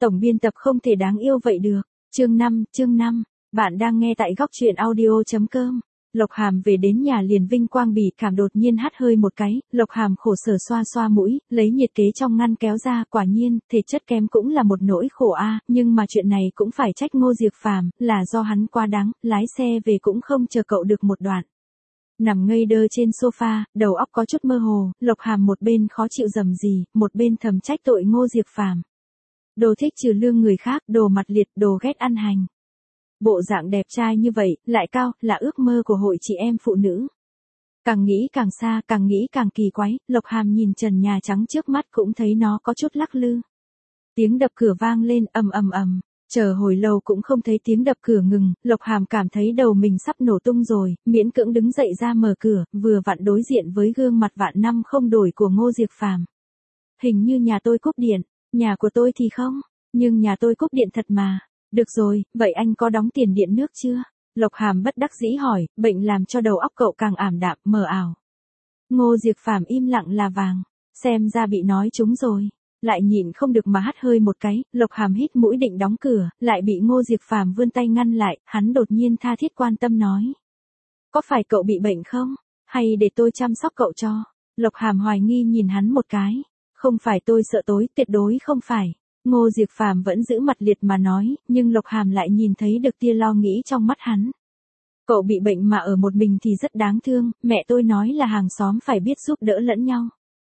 Tổng biên tập không thể đáng yêu vậy được. Chương 5, bạn đang nghe tại góc truyện audio.com. Lộc Hàm về đến nhà liền vinh quang bỉ cảm đột nhiên hắt hơi một cái, Lộc Hàm khổ sở xoa xoa mũi, lấy nhiệt kế trong ngăn kéo ra, quả nhiên, thể chất kém cũng là một nỗi khổ a, nhưng mà chuyện này cũng phải trách Ngô Diệp Phàm, là do hắn quá đáng, lái xe về cũng không chờ cậu được một đoạn. Nằm ngây đơ trên sofa, đầu óc có chút mơ hồ, Lộc Hàm một bên khó chịu rầm rì, một bên thầm trách tội Ngô Diệp Phàm. Đồ thích trừ lương người khác, đồ mặt liệt, đồ ghét ăn hành. Bộ dạng đẹp trai như vậy, lại cao, là ước mơ của hội chị em phụ nữ. Càng nghĩ càng xa, càng nghĩ càng kỳ quái, Lộc Hàm nhìn trần nhà trắng trước mắt cũng thấy nó có chút lắc lư. Tiếng đập cửa vang lên ầm ầm ầm, chờ hồi lâu cũng không thấy tiếng đập cửa ngừng, Lộc Hàm cảm thấy đầu mình sắp nổ tung rồi, miễn cưỡng đứng dậy ra mở cửa, vừa vặn đối diện với gương mặt vạn năm không đổi của Ngô Diệp Phàm. Hình như nhà tôi cúp điện, nhà của tôi thì không, nhưng nhà tôi cúp điện thật mà. Được rồi, vậy anh có đóng tiền điện nước chưa? Lộc Hàm bất đắc dĩ hỏi, bệnh làm cho đầu óc cậu càng ảm đạm, mờ ảo. Ngô Diệp Phàm im lặng là vàng, xem ra bị nói trúng rồi. Lại nhịn không được mà hắt hơi một cái, Lộc Hàm hít mũi định đóng cửa, lại bị Ngô Diệp Phàm vươn tay ngăn lại, hắn đột nhiên tha thiết quan tâm nói. Có phải cậu bị bệnh không? Hay để tôi chăm sóc cậu cho? Lộc Hàm hoài nghi nhìn hắn một cái. Không phải tôi sợ tối, tuyệt đối không phải. Ngô Diệp Phàm vẫn giữ mặt liệt mà nói, nhưng Lộc Hàm lại nhìn thấy được tia lo nghĩ trong mắt hắn. Cậu bị bệnh mà ở một mình thì rất đáng thương, mẹ tôi nói là hàng xóm phải biết giúp đỡ lẫn nhau.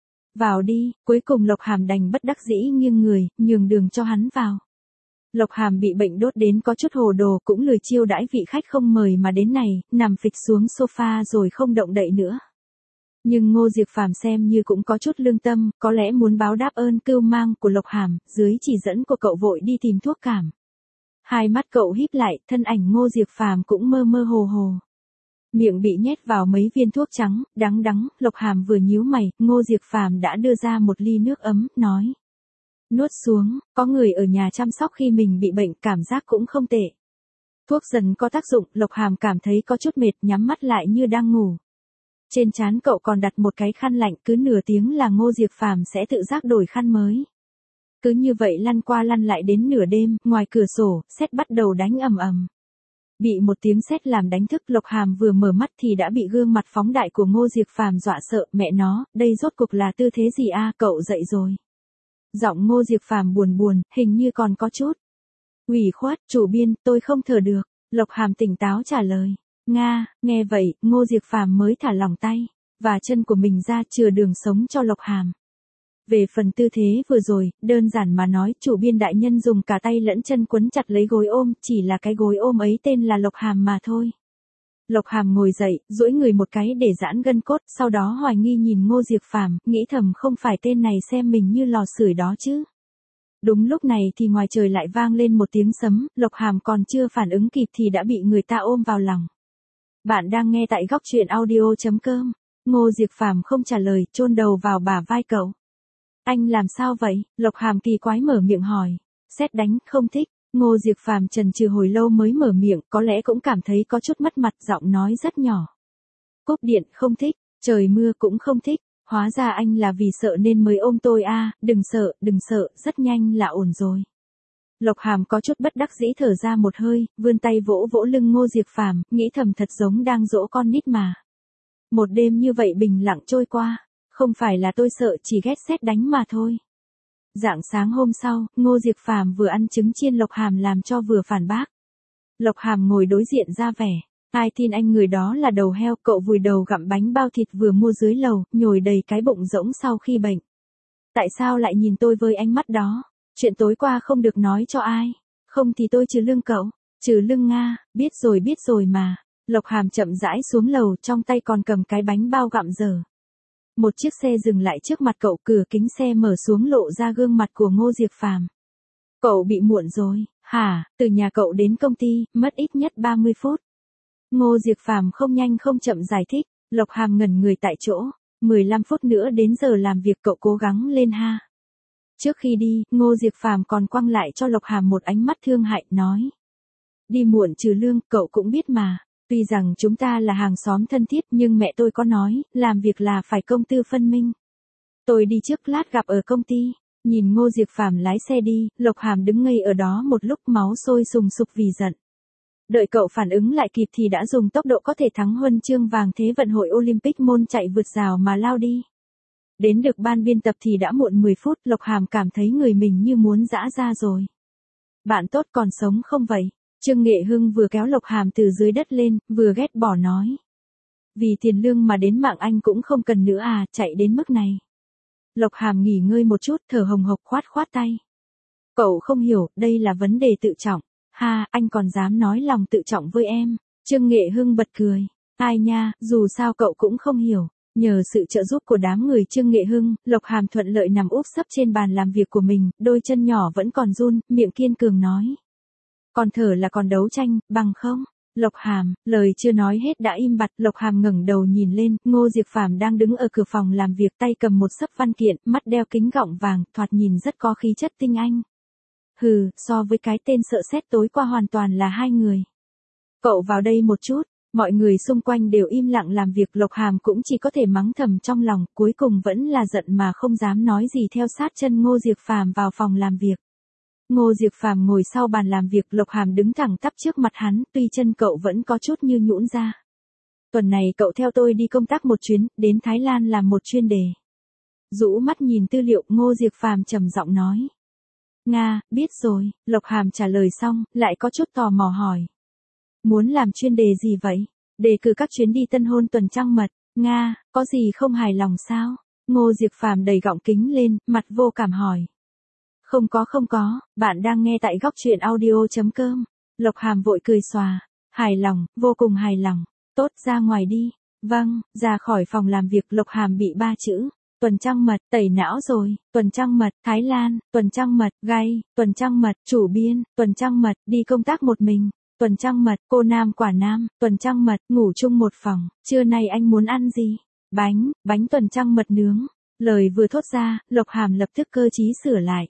Vào đi, cuối cùng Lộc Hàm đành bất đắc dĩ nghiêng người, nhường đường cho hắn vào. Lộc Hàm bị bệnh đốt đến có chút hồ đồ cũng lười chiêu đãi vị khách không mời mà đến này, nằm phịch xuống sofa rồi không động đậy nữa. Nhưng Ngô Diệp Phàm xem như cũng có chút lương tâm, có lẽ muốn báo đáp ơn cưu mang của Lộc Hàm, dưới chỉ dẫn của cậu vội đi tìm thuốc cảm. Hai mắt cậu híp lại, thân ảnh Ngô Diệp Phàm cũng mơ mơ hồ hồ. Miệng bị nhét vào mấy viên thuốc trắng, đắng đắng, Lộc Hàm vừa nhíu mày, Ngô Diệp Phàm đã đưa ra một ly nước ấm, nói. Nuốt xuống, có người ở nhà chăm sóc khi mình bị bệnh, cảm giác cũng không tệ. Thuốc dần có tác dụng, Lộc Hàm cảm thấy có chút mệt, nhắm mắt lại như đang ngủ. Trên trán cậu còn đặt một cái khăn lạnh, cứ nửa tiếng là Ngô Diệp Phàm sẽ tự giác đổi khăn mới. Cứ như vậy lăn qua lăn lại đến nửa đêm, ngoài cửa sổ, sét bắt đầu đánh ầm ầm. Bị một tiếng sét làm đánh thức, Lộc Hàm vừa mở mắt thì đã bị gương mặt phóng đại của Ngô Diệp Phàm dọa sợ, mẹ nó, đây rốt cuộc là tư thế gì a, cậu dậy rồi. Giọng Ngô Diệp Phàm buồn buồn, hình như còn có chút ủy khuất, chủ biên, tôi không thở được, Lộc Hàm tỉnh táo trả lời. Nga, nghe vậy, Ngô Diệp Phàm mới thả lỏng tay, và chân của mình ra chừa đường sống cho Lộc Hàm. Về phần tư thế vừa rồi, đơn giản mà nói, chủ biên đại nhân dùng cả tay lẫn chân quấn chặt lấy gối ôm, chỉ là cái gối ôm ấy tên là Lộc Hàm mà thôi. Lộc Hàm ngồi dậy, duỗi người một cái để giãn gân cốt, sau đó hoài nghi nhìn Ngô Diệp Phàm, nghĩ thầm không phải tên này xem mình như lò sưởi đó chứ. Đúng lúc này thì ngoài trời lại vang lên một tiếng sấm, Lộc Hàm còn chưa phản ứng kịp thì đã bị người ta ôm vào lòng. Bạn đang nghe tại góc truyện audio.com. Ngô Diệp Phàm không trả lời, chôn đầu vào bả vai cậu. Anh làm sao vậy? Lộc Hàm kỳ quái mở miệng hỏi. Sét đánh, không thích. Ngô Diệp Phàm chần chừ hồi lâu mới mở miệng, có lẽ cũng cảm thấy có chút mất mặt, giọng nói rất nhỏ. Cúp điện, không thích. Trời mưa cũng không thích. Hóa ra anh là vì sợ nên mới ôm tôi a, đừng sợ, rất nhanh là ổn rồi. Lộc Hàm có chút bất đắc dĩ thở ra một hơi, vươn tay vỗ vỗ lưng Ngô Diệp Phàm, nghĩ thầm thật giống đang dỗ con nít mà. Một đêm như vậy bình lặng trôi qua, không phải là tôi sợ, chỉ ghét sét đánh mà thôi. Rạng sáng hôm sau, Ngô Diệp Phàm vừa ăn trứng chiên Lộc Hàm làm cho vừa phản bác. Lộc Hàm ngồi đối diện ra vẻ, ai tin anh người đó là đầu heo, cậu vùi đầu gặm bánh bao thịt vừa mua dưới lầu, nhồi đầy cái bụng rỗng sau khi bệnh. Tại sao lại nhìn tôi với ánh mắt đó? Chuyện tối qua không được nói cho ai. Không thì tôi trừ lương cậu. Trừ lương Nga, biết rồi mà. Lộc Hàm chậm rãi xuống lầu, trong tay còn cầm cái bánh bao gặm dở. Một chiếc xe dừng lại trước mặt cậu, cửa kính xe mở xuống lộ ra gương mặt của Ngô Diệp Phàm. Cậu bị muộn rồi, hả? Từ nhà cậu đến công ty, mất ít nhất 30 phút. Ngô Diệp Phàm không nhanh không chậm giải thích. Lộc Hàm ngẩn người tại chỗ. 15 phút nữa đến giờ làm việc, cậu cố gắng lên ha. Trước khi đi, Ngô Diệp Phàm còn quăng lại cho Lộc Hàm một ánh mắt thương hại, nói. Đi muộn trừ lương, cậu cũng biết mà. Tuy rằng chúng ta là hàng xóm thân thiết nhưng mẹ tôi có nói, làm việc là phải công tư phân minh. Tôi đi trước, lát gặp ở công ty. Nhìn Ngô Diệp Phàm lái xe đi, Lộc Hàm đứng ngây ở đó một lúc máu sôi sùng sục vì giận. Đợi cậu phản ứng lại kịp thì đã dùng tốc độ có thể thắng huân chương vàng Thế vận hội Olympic môn chạy vượt rào mà lao đi. Đến được ban biên tập thì đã muộn 10 phút, Lộc Hàm cảm thấy người mình như muốn giã ra rồi. Bạn tốt còn sống không vậy? Trương Nghệ Hưng vừa kéo Lộc Hàm từ dưới đất lên, vừa ghét bỏ nói. Vì tiền lương mà đến mạng anh cũng không cần nữa à, chạy đến mức này. Lộc Hàm nghỉ ngơi một chút, thở hồng hộc khoát khoát tay. Cậu không hiểu, đây là vấn đề tự trọng. Ha, anh còn dám nói lòng tự trọng với em. Trương Nghệ Hưng bật cười. Ai nha, dù sao cậu cũng không hiểu. Nhờ sự trợ giúp của đám người Trương Nghệ Hưng, Lộc Hàm thuận lợi nằm úp sấp trên bàn làm việc của mình, đôi chân nhỏ vẫn còn run, miệng kiên cường nói. Còn thở là còn đấu tranh, bằng không? Lộc Hàm, lời chưa nói hết đã im bặt, Lộc Hàm ngẩng đầu nhìn lên, Ngô Diệp Phàm đang đứng ở cửa phòng làm việc, tay cầm một xấp văn kiện, mắt đeo kính gọng vàng, thoạt nhìn rất có khí chất tinh anh. Hừ, so với cái tên sợ sét tối qua hoàn toàn là hai người. Cậu vào đây một chút. Mọi người xung quanh đều im lặng làm việc, Lộc Hàm cũng chỉ có thể mắng thầm trong lòng, cuối cùng vẫn là giận mà không dám nói gì theo sát chân Ngô Diệp Phàm vào phòng làm việc. Ngô Diệp Phàm ngồi sau bàn làm việc, Lộc Hàm đứng thẳng tắp trước mặt hắn, tuy chân cậu vẫn có chút như nhũn ra. Tuần này cậu theo tôi đi công tác một chuyến, đến Thái Lan làm một chuyên đề. Rũ mắt nhìn tư liệu, Ngô Diệp Phàm trầm giọng nói. Nga, biết rồi, Lộc Hàm trả lời xong, lại có chút tò mò hỏi. Muốn làm chuyên đề gì vậy? Đề cử các chuyến đi tân hôn tuần trăng mật. Nga, có gì không hài lòng sao? Ngô Diệp Phàm đầy gọng kính lên, mặt vô cảm hỏi. Không có, bạn đang nghe tại góc truyện audio.com. Lộc Hàm vội cười xòa. Hài lòng, vô cùng hài lòng. Tốt, ra ngoài đi. Vâng, ra khỏi phòng làm việc, Lộc Hàm bị 3 chữ. Tuần trăng mật, tẩy não rồi, tuần trăng mật, Thái Lan, tuần trăng mật, gay, tuần trăng mật, chủ biên, tuần trăng mật, đi công tác một mình. Tuần trăng mật, cô nam quả nam, tuần trăng mật, ngủ chung một phòng, trưa nay anh muốn ăn gì? Bánh tuần trăng mật nướng. Lời vừa thốt ra, Lộc Hàm lập tức cơ trí sửa lại.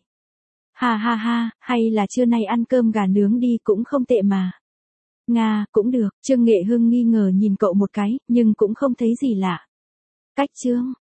Ha, hay là trưa nay ăn cơm gà nướng đi cũng không tệ mà. Nga, cũng được, Trương Nghệ Hưng nghi ngờ nhìn cậu một cái, nhưng cũng không thấy gì lạ. Cách Trương,